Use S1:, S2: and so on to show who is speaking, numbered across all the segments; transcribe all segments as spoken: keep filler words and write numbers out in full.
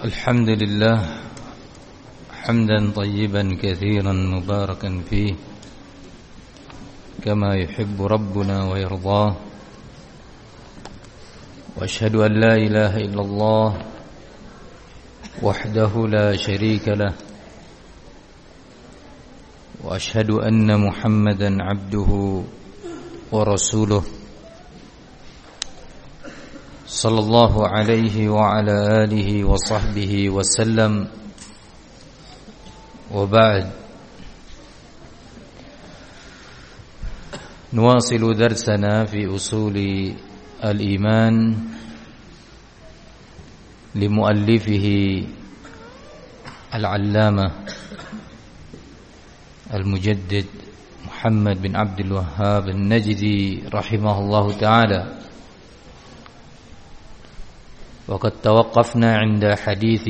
S1: الحمد لله حمدا طيبا كثيرا مباركا فيه كما يحب ربنا ويرضاه، وأشهد أن لا إله إلا الله وحده لا شريك له، وأشهد أن محمدا عبده ورسوله صلى الله عليه وعلى آله وصحبه وسلم. وبعد، نواصل درسنا في أصول الإيمان لمؤلفه العلامة المجدد محمد بن عبد الوهاب النجدي رحمه الله تعالى. وقد توقفنا عند حديث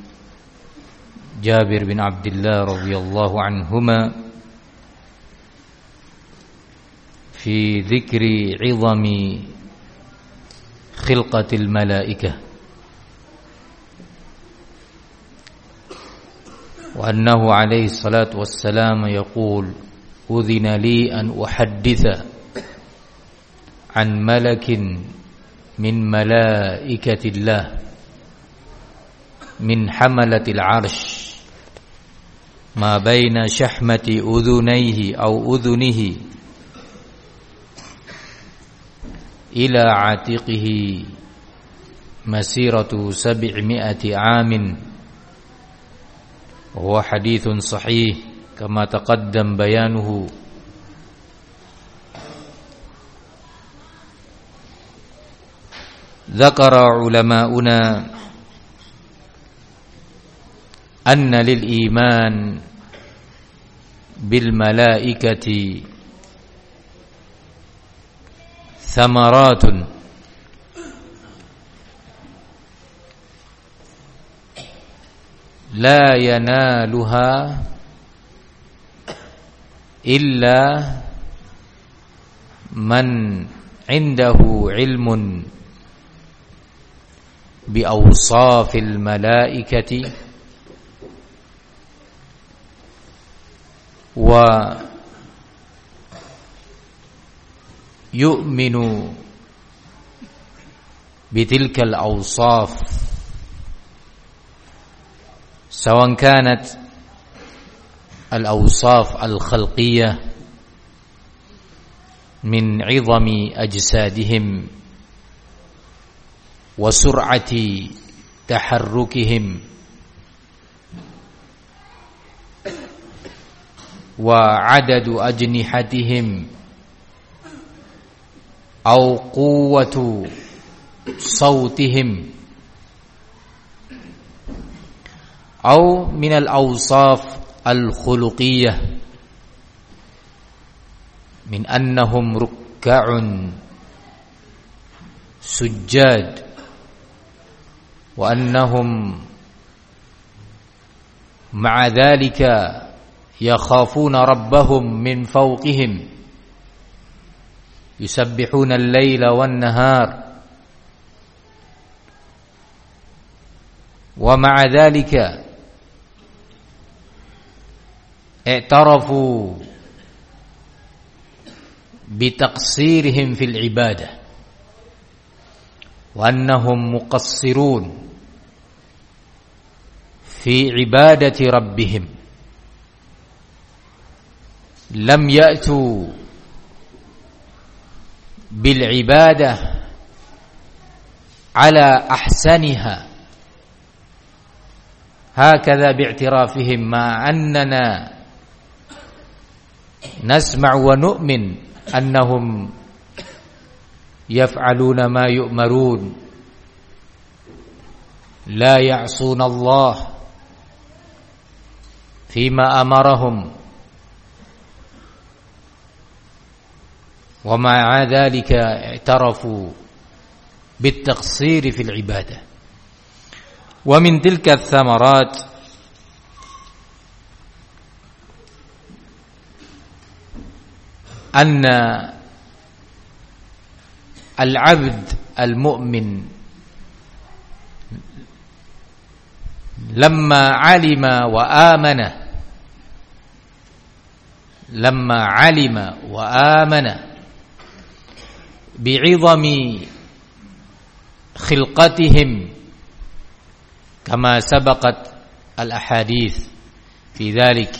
S1: جابر بن عبد الله رضي الله عنهما في ذكر عظم خلقة الملائكة، وأنه عليه الصلاة والسلام يقول: أذن لي أن أحدث عن ملك من ملائكة الله من حملة العرش ما بين شحمة أذنيه أو أذنه إلى عاتقه مسيرة سبعمائة عام، وهو حديث صحيح كما تقدم بيانه. ذكر علماؤنا أن للإيمان بالملائكة ثمرات لا ينالها إلا من عنده علم بأوصاف الملائكة ويؤمن بتلك الأوصاف، سواء كانت الأوصاف الخلقية من عظم أجسادهم وسرعة تحركهم وعدد أجنحتهم أو قوة صوتهم، أو من الأوصاف الخلقية من أنهم ركع سجاد، وأنهم مع ذلك يخافون ربهم من فوقهم، يسبحون الليل والنهار، ومع ذلك اعترفوا بتقصيرهم في العبادة وأنهم مقصرون في عبادة ربهم، لم يأتوا بالعبادة على أحسنها، هكذا باعترافهم، مع أننا نسمع ونؤمن أنهم يفعلون ما يؤمرون، لا يعصون الله فيما أمرهم، ومع ذلك اعترفوا بالتقصير في العبادة. ومن تلك الثمرات أن العبد المؤمن lamma alima wa amana lamma alima wa amana bi'idhami khilqatihim kama sabaqat al-ahadith fi dhalik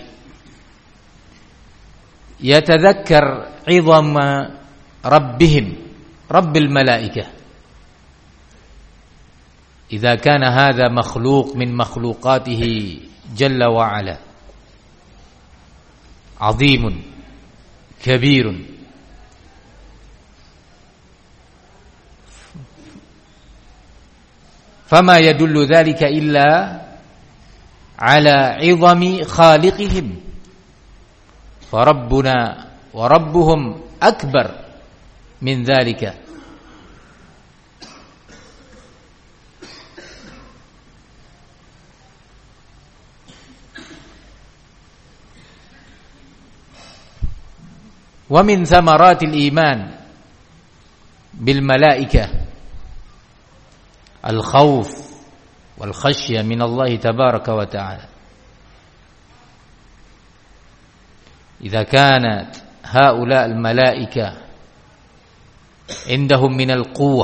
S1: yatadhakkar 'idhama rabbihim rabbil malaikah idza kana hadha makhluq min makhluqatihi jalla wa ala عظيم كبير فما يدل ذلك إلا على عظم خالقهم فربنا وربهم أكبر من ذلك ومن ثمرات الإيمان بالملائكة الخوف والخشية من الله تبارك وتعالى إذا كانت هؤلاء الملائكة عندهم من القوة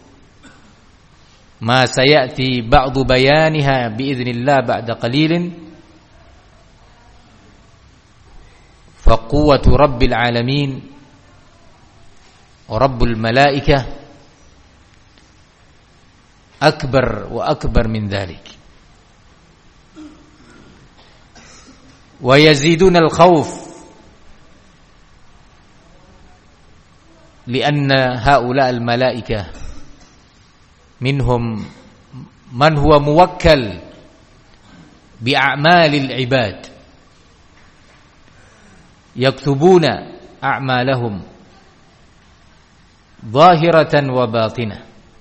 S1: ما سيأتي بعض بيانها بإذن الله بعد قليل فقوة رب العالمين ورب الملائكة أكبر وأكبر من ذلك ويزيدون الخوف لأن هؤلاء الملائكة منهم من هو موكل بأعمال العباد يكتبون أعمالهم ظاهرة وباطنة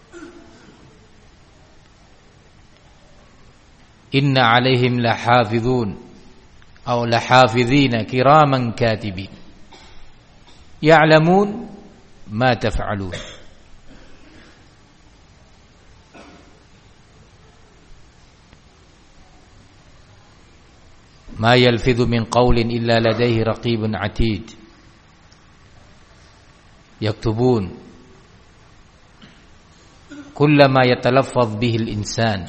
S1: إن عليهم لحافظون أو لحافظين كراما كاتبين يعلمون ما تفعلون ما يلفظ من قول إلا لديه رقيب عتيد يكتبون كل ما يتلفظ به الإنسان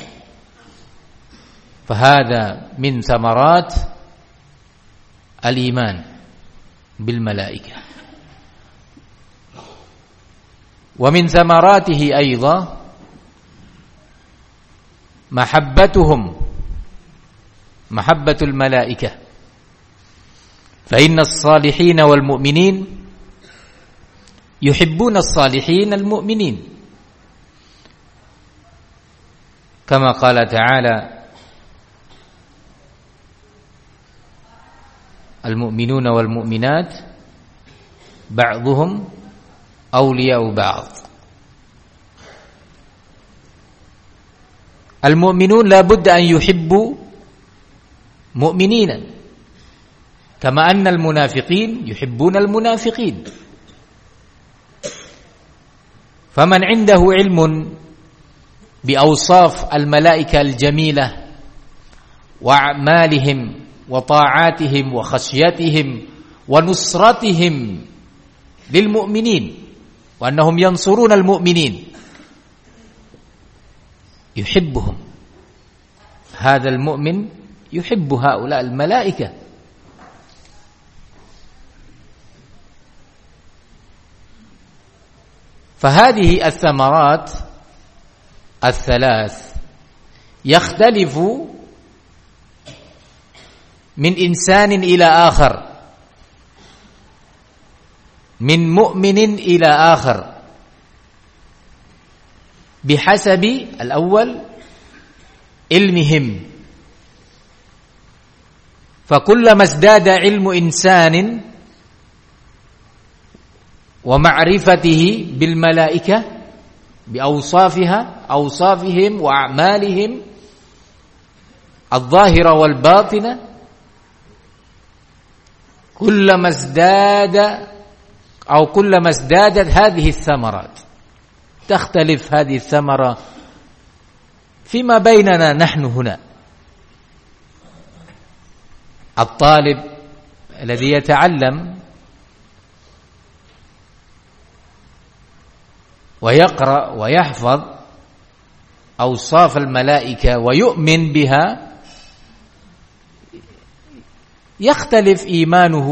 S1: فهذا من ثمرات الإيمان بالملائكة ومن ثمراته أيضا محبتهم محبة الملائكة فإن الصالحين والمؤمنين يحبون الصالحين المؤمنين كما قال تعالى المؤمنون والمؤمنات بعضهم أولياء بعض المؤمنون لا بد أن يحبوا مؤمنين كما أن المنافقين يحبون المنافقين فمن عنده علم بأوصاف الملائكة الجميلة وأعمالهم وطاعاتهم وخشيتهم ونصرتهم للمؤمنين وأنهم ينصرون المؤمنين يحبهم هذا المؤمن يحب هؤلاء الملائكة فهذه الثمرات الثلاث يختلف من إنسان إلى آخر من مؤمن إلى آخر بحسب الأول علمهم فكلما ازداد علم إنسان ومعرفته بالملائكة بأوصافها أوصافهم وأعمالهم الظاهرة والباطنة كلما ازداد أو كلما ازدادت هذه الثمرات تختلف هذه الثمرة فيما بيننا نحن هنا الطالب الذي يتعلم ويقرأ ويحفظ أوصاف الملائكة ويؤمن بها يختلف إيمانه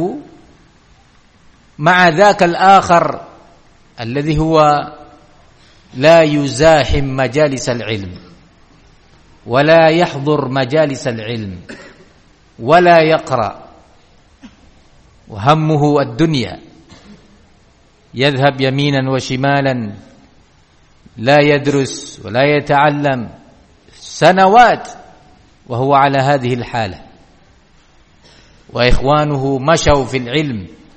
S1: مع ذاك الآخر الذي هو لا يزاحم مجالس العلم ولا يحضر مجالس العلم ولا يقرأ وهمه الدنيا يذهب يمينا وشمالا لا يدرس ولا يتعلم سنوات وهو على هذه الحالة وإخوانه مشوا في العلم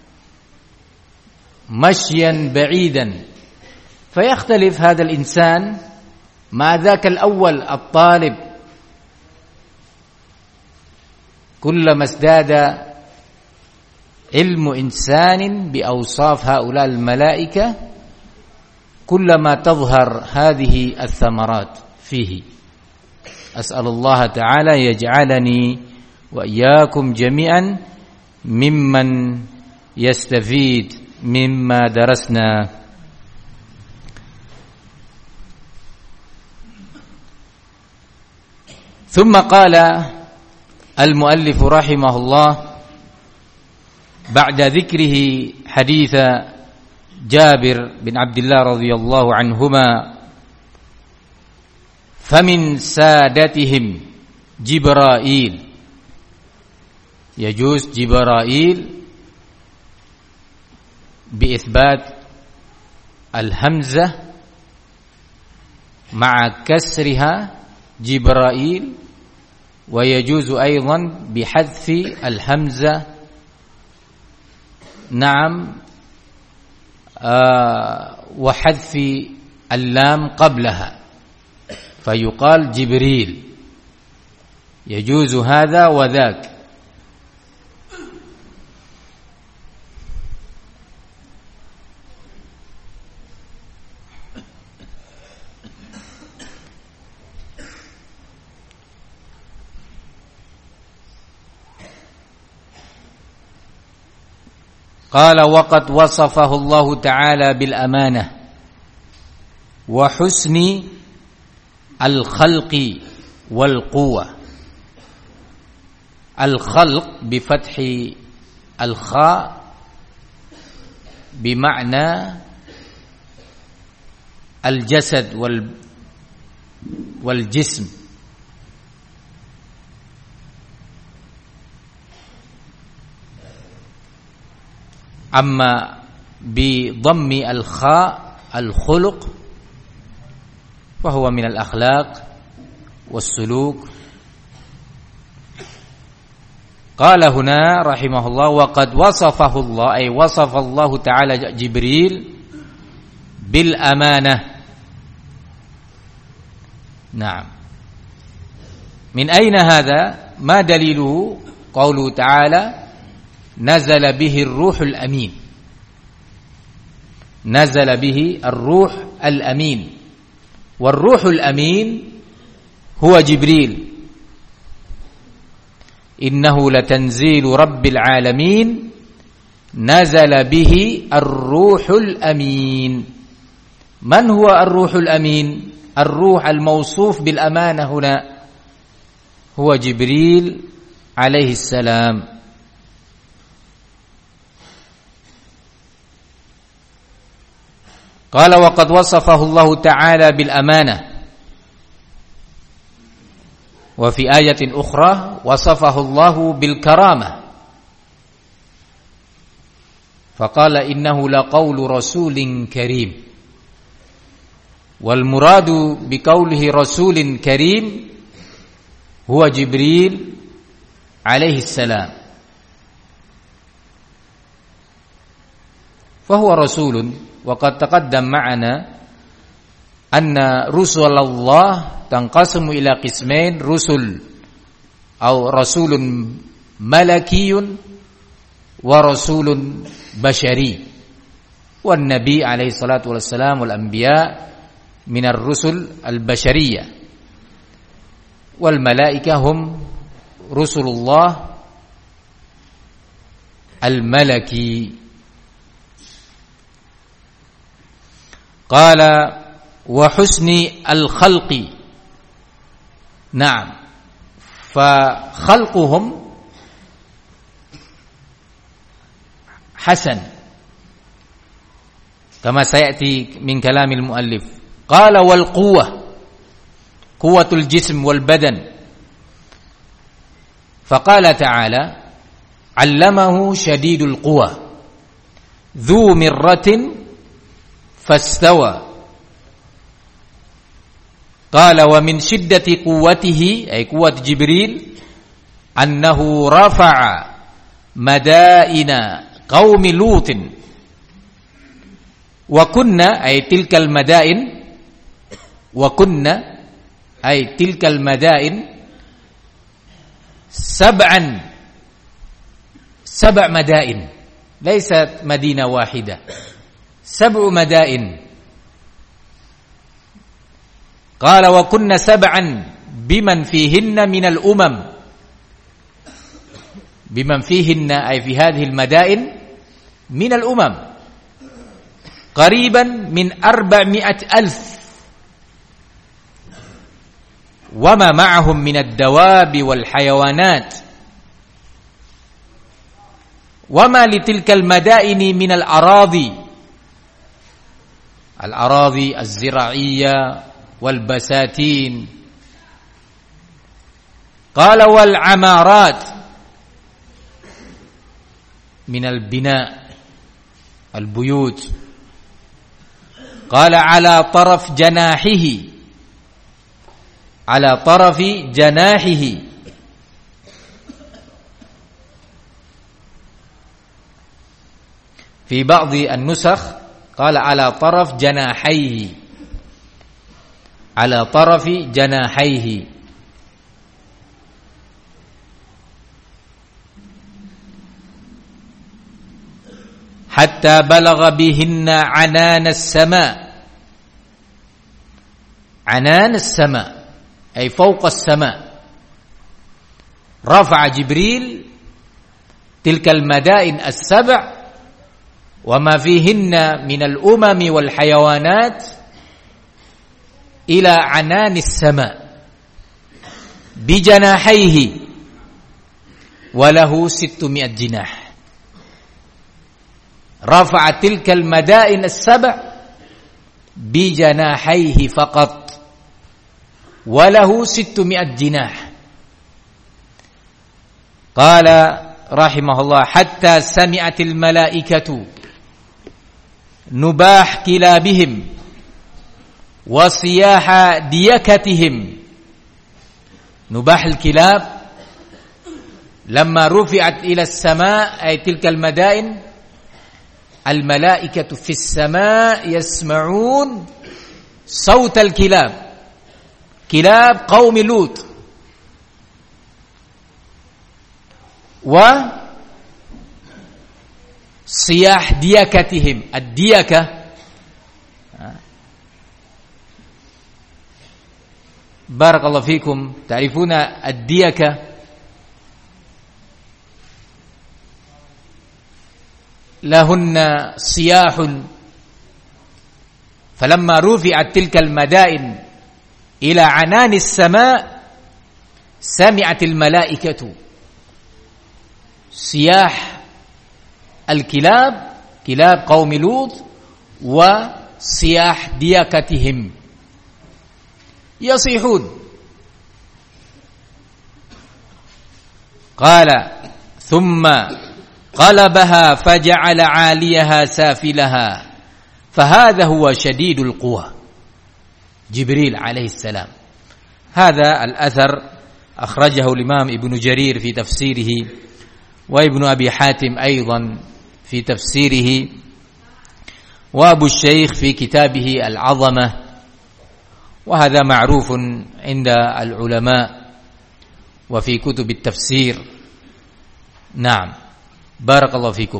S1: مشيا بعيدا فيختلف هذا الإنسان مع ذاك الأول الطالب كلما ازداد علم إنسان بأوصاف هؤلاء الملائكة كلما تظهر هذه الثمرات فيه. أسأل الله تعالى يجعلني وإياكم جميعا ممن يستفيد مما درسنا. ثم قال المؤلف رحمه الله بعد ذكره حديث جابر بن عبد الله رضي الله عنهما فمن سادتهم جبرائيل. يجوز جبرائيل بإثبات الهمزة مع كسرها جبرائيل، ويجوز أيضا بحذف الهمزة نعم آه وحذف اللام قبلها فيقال جبريل. يجوز هذا وذاك. قال وقد وصفه الله تعالى بالأمانة وحسن الخلق والقوة. الخلق بفتح الخاء بمعنى الجسد والجسم، أما بضم الخاء الخلق فهو من الأخلاق والسلوك. قال هنا رحمه الله وقد وصفه الله أي وصف الله تعالى جبريل بالأمانة. نعم. من أين هذا؟ ما دليله؟ قوله تعالى نزل به الروح الأمين. نزل به الروح الأمين، والروح الأمين هو جبريل. إنه لتنزيل رب العالمين نزل به الروح الأمين. من هو الروح الأمين؟ الروح الموصوف بالأمانة هنا هو جبريل عليه السلام. قال وقد وصفه الله تعالى بالأمانة، وفي آية أخرى وصفه الله بالكرامة فقال إنه لقول رسول كريم. والمراد بقوله رسول كريم هو جبريل عليه السلام، فهو رسول. وقد تقدم معنا أن رسل الله تنقسم إلى قسمين، رسل أو رسول ملكي ورسول بشري. والنبي عليه الصلاة والسلام والأنبياء من الرسل البشرية، والملائكة هم رسل الله al-malaki. Qala wa husni al-khalqi. Na'am. Fa khalquhum hasan. Kama sayati min kalamil muallif. Qala wal quwwah. Quwwatul jism wal badan. Faqala ta'ala 'allamahu shadidul quwa. Dhu mirratin fastawa. Qala wa min shiddati quwwatihi ay quwwat Jibril annahu rafa'a madaina qaumi Lutin wa kunna ay tilkal madain wa kunna ay tilkal madain sab'an sab' madain laysat madina wahida sab'u madain. Qala wa kunna sab'an biman fihinna minal umam biman fihinna ay fi hadhihi al-madain minal umam qariban min arba'mi'at alf wa ma ma'ahum min ad-dawabi wal hayawanat wa ma li tilka al-madaini min al-aradi al-aradi az-zira'iyya wal basatin. Qala wal amarat min al bina al buyut. Qala ala taraf janahihi ala tarafi janahihi. Fi ba'dhi an-nusakh qala ala taraf janahaihi ala tarafi janahaihi. Hatta balagha bihinna anan as-sama. Anan as-sama ay fawqa as-sama. Rafa'a Jibril tilka al-madain as-sab' wa ma fihinna min al-umami wal hayawanat ila ananis sama bijanahaihi walahu sittumi'at jinah. Rafa'a tilkal madain as-sab' bijanahaihi faqat walahu sittumi'at jinah. Qala rahimahullah hatta sami'atil malaikatu nubah kilabihim wa siyaha diyakatihim. Nubah al-kilab lamma rufi'at ila as-sama' ay tilka al-madain al-malaikatu fi as-sama' yasma'un sawt al-kilab kilab qaumi Lut wa siyah diyakatihim. Ad-diyakah barakallahu fikum ta'rifuna ad-diyaka lahunna siyahun falamma rufi'at tilka al-madain ila anani as-sama' sami'at al-malaikatu siyah al-kilab kilab qaumi Lut wa siyah diyakatihim yasihun. Qala thumma qalabaha faja'ala 'aliyaha safilaha fahadha huwa shadidul quwa Jibril alaihi salam. Hadha al-athar akhrajahu al-Imam Ibnu Jarir fi tafsirihi wa Ibnu Abi Hatim aidan fi tafsirihi wa Abu Shaykh fi kitabihi al-'Azamah. وهذا معروف عند العلماء وفي كتب التفسير. نعم بارك الله فيكم.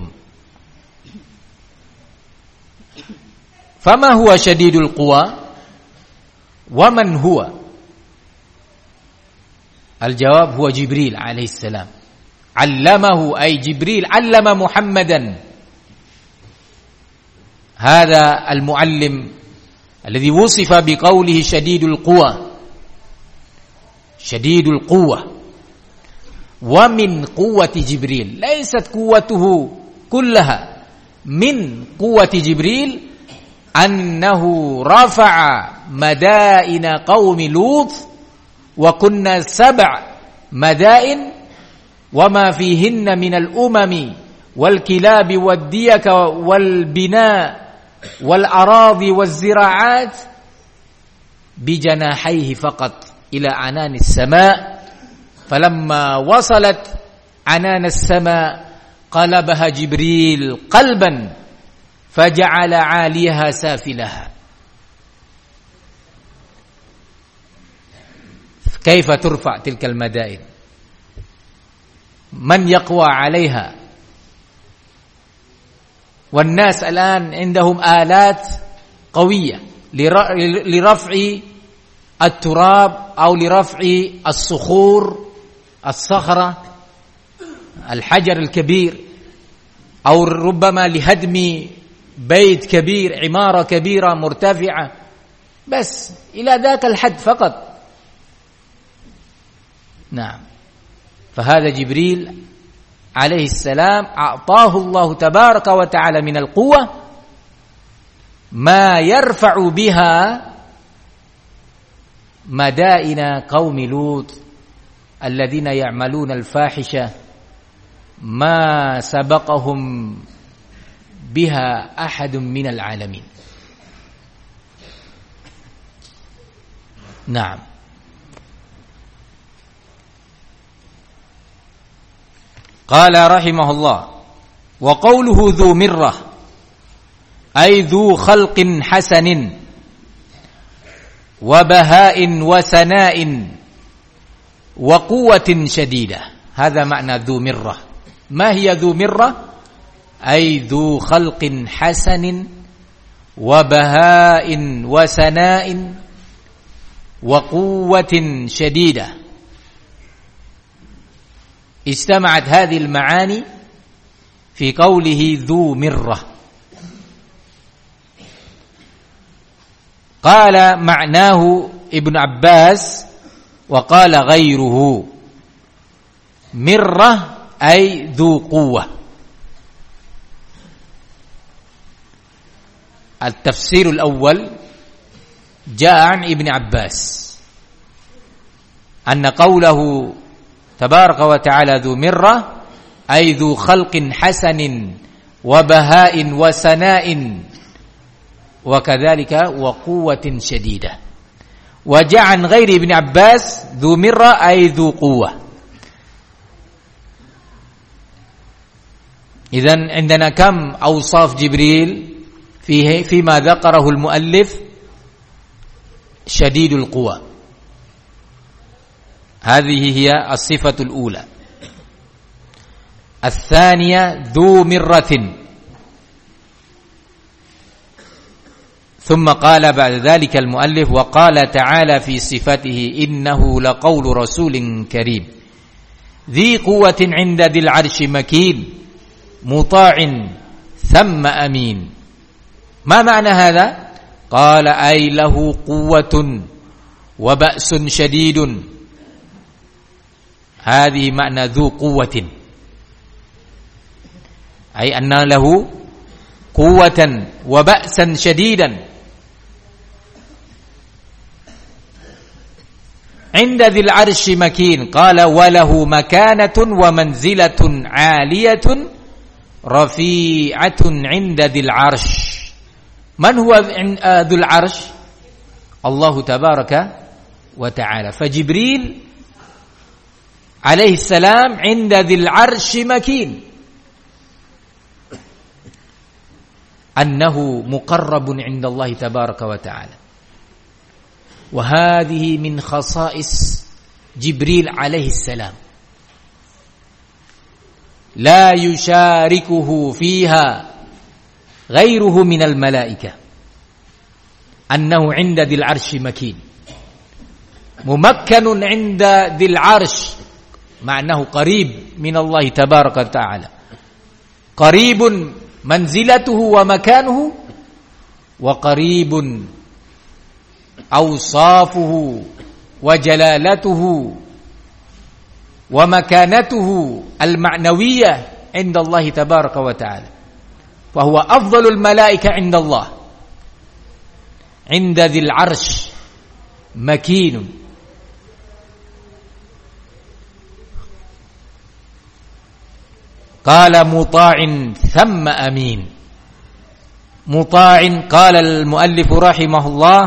S1: فما هو شديد القوى ومن هو؟ الجواب هو جبريل عليه السلام 'allamahu ay Jibril 'allama Muhammadan. Hadha al-muallim alladhi wusifa biqawlihi shadidul quwa. Shadidul quwa. Wa min quwwati Jibril, laysat quwwatuhu kullaha. Min quwwati Jibril annahu rafa'a madaina qaumi Lut wa kunna sab' madain wa ma fihinna minal umami wal kilabi wad diyaka wal bina wal aradi waz zira'at bi janahaihi faqat ila ananis sama' falamma wasalat ananas sama' qalabaha Jibril qalban faja'ala 'aliyaha safilaha. Kaifa turfa' tilkal madain? Man yaqwa 'alayha? Wan nas al'an 'indahum alat qawiyah li raf'i at-turab aw li raf'i as-sukhur as-sakhra al-hajar al-kabir aw rubbama li hadmi بيت كبير عمارة كبيرة مرتفعة بس إلى ذاك الحد فقط. نعم. فهذا جبريل عليه السلام أعطاه الله تبارك وتعالى من القوة ما يرفع بها مدائن قوم لوط الذين يعملون الفاحشة ما سبقهم biha ahadun minal alamin. Naam. Qala rahimahullah wa qawluhu dhu mirrah ay dhu khalqin hasanin wa baha'in wa sana'in wa quwwatin shadidah. Hadha ma'na dhu mirrah. Ma hiya dhu mirrah? أي ذو خلق حسن وبهاء وسناء وقوة شديدة. اجتمعت هذه المعاني في قوله ذو مرة. قال معناه ابن عباس وقال غيره مرة أي ذو قوة. التفسير الأول جاء عن ابن عباس أن قوله تبارك وتعالى ذو مرة أي ذو خلق حسن وبهاء وسناء وكذلك وقوة شديدة. وجاء عن غير ابن عباس ذو مرة أي ذو قوة. إذن عندنا كم أوصاف جبريل فيه فيما ذكره المؤلف؟ شديد القوى. هذه هي الصفة الأولى. الثانية ذو مرة. ثم قال بعد ذلك المؤلف وقال تعالى في صفته إنه لقول رسول كريم ذي قوة عند ذي العرش مكين مطاع ثم أمين. ما معنى هذا؟ قال أي له قوة وبأس شديد. هذه معنى ذو قوة أي أن له قوة وبأسا شديدا. عند ذي العرش مكين. قال وله مكانة ومنزلة عالية رفيعة عند ذي العرش. من هو ذو العرش؟ الله تبارك وتعالى. فجبريل عليه السلام عند ذي العرش مكين أنه مقرب عند الله تبارك وتعالى. وهذه من خصائص جبريل عليه السلام لا يشاركه فيها غيره من الملائكة أنه عند ذي العرش مكين ممكن عند ذي العرش معناه قريب min Allah tabaraka ta'ala. Qaribun manzilatuhu wa makanuhu wa qaribun awsafuhu wa jalalatuhu wa makanatuhu al-ma'nawiyyah 'inda Allah tabaraka wa ta'ala. Fa huwa afdalul malaika 'inda Allah. 'Inda dzil 'arsy makinun. Qala muta'in thumma amin. Muta'in qala al-muallif rahimahullah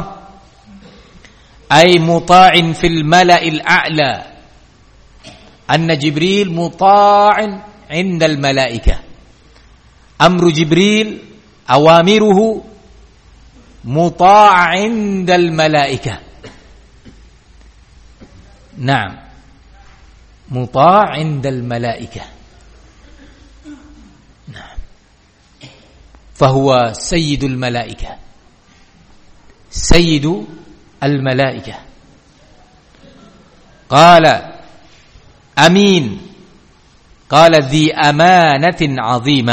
S1: ay muta'in fil mala'il a'la. Anna Jibril muta'in 'inda al-mala'ikah. Amru Jibril awamiruhu muta'a 'inda al-mala'ikah. Naam. Muta'a 'inda al-mala'ikah. فهو سيد الملائكة سيد الملائكة قال أمين قال ذي أمانة عظيمة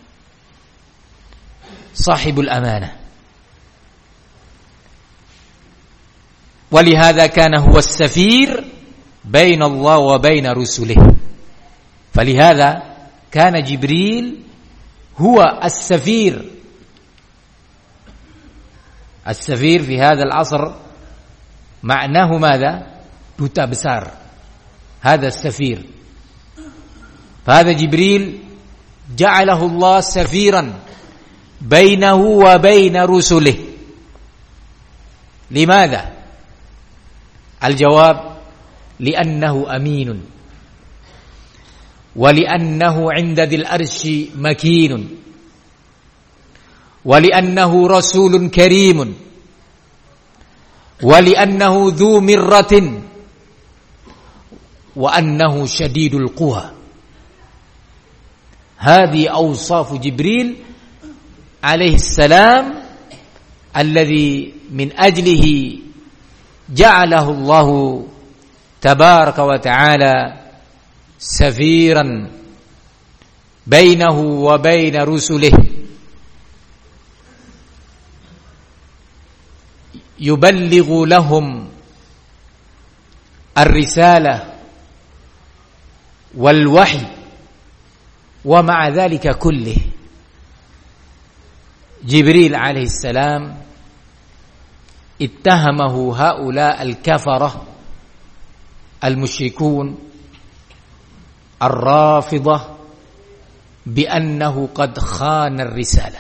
S1: صاحب الأمانة ولهذا كان هو السفير بين الله وبين رسله فلهذا كان جبريل هو السفير السفير في هذا العصر معناه ماذا؟ duta besar. هذا السفير. فهذا جبريل جعله الله سفيرا بينه وبين رسله. لماذا؟ الجواب لأنه أمين ولأنه عند ذي الأرش مكين ولأنه رسول كريم ولأنه ذو مرة وأنه شديد القوى. هذه أوصاف جبريل عليه السلام الذي من أجله جعله الله تبارك وتعالى سفيرا بينه وبين رسله يبلغ لهم الرسالة والوحي ومع ذلك كله جبريل عليه السلام اتهمه هؤلاء الكفرة المشركون الرافضة بأنه قد خان الرسالة.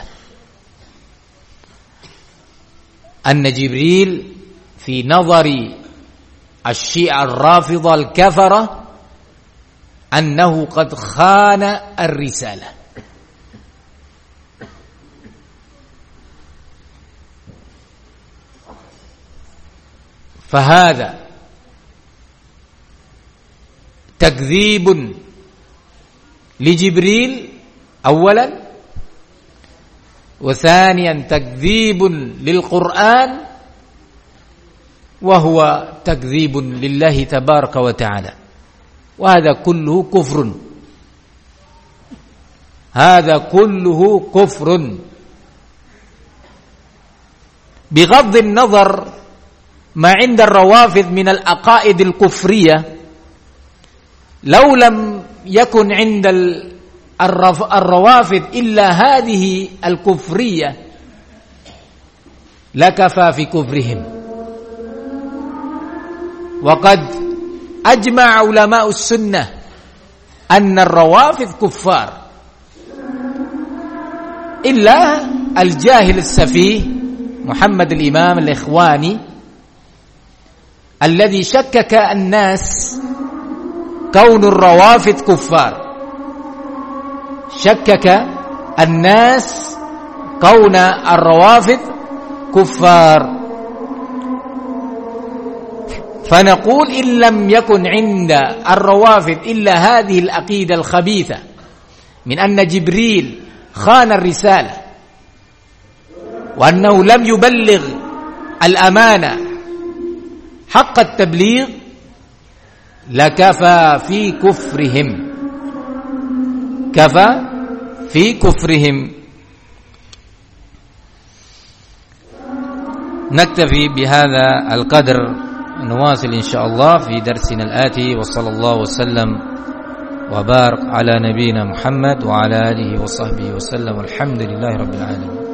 S1: أن جبريل في نظر الشيعة الرافضة الكفرة أنه قد خان الرسالة. فهذا تكذيب لجبريل أولا وثانيا تكذيب للقرآن وهو تكذيب لله تبارك وتعالى وهذا كله كفر هذا كله كفر بغض النظر ما عند الروافض من العقائد الكفرية لو لم يكن عند الروافض إلا هذه الكفرية لكفى في كفرهم وقد أجمع علماء السنة أن الروافض كفار إلا الجاهل السفيه محمد الإمام الإخواني الذي شكك الناس كون الروافض كفار شكك الناس كون الروافض كفار فنقول إن لم يكن عند الروافض إلا هذه العقيدة الخبيثة من أن جبريل خان الرسالة وأنه لم يبلغ الأمانة حق التبليغ لكفى في كفرهم كفى في كفرهم. نكتفي بهذا القدر، نواصل إن شاء الله في درسنا الآتي، وصلى الله وسلم وبارك على نبينا محمد وعلى آله وصحبه وسلم، والحمد لله رب العالمين.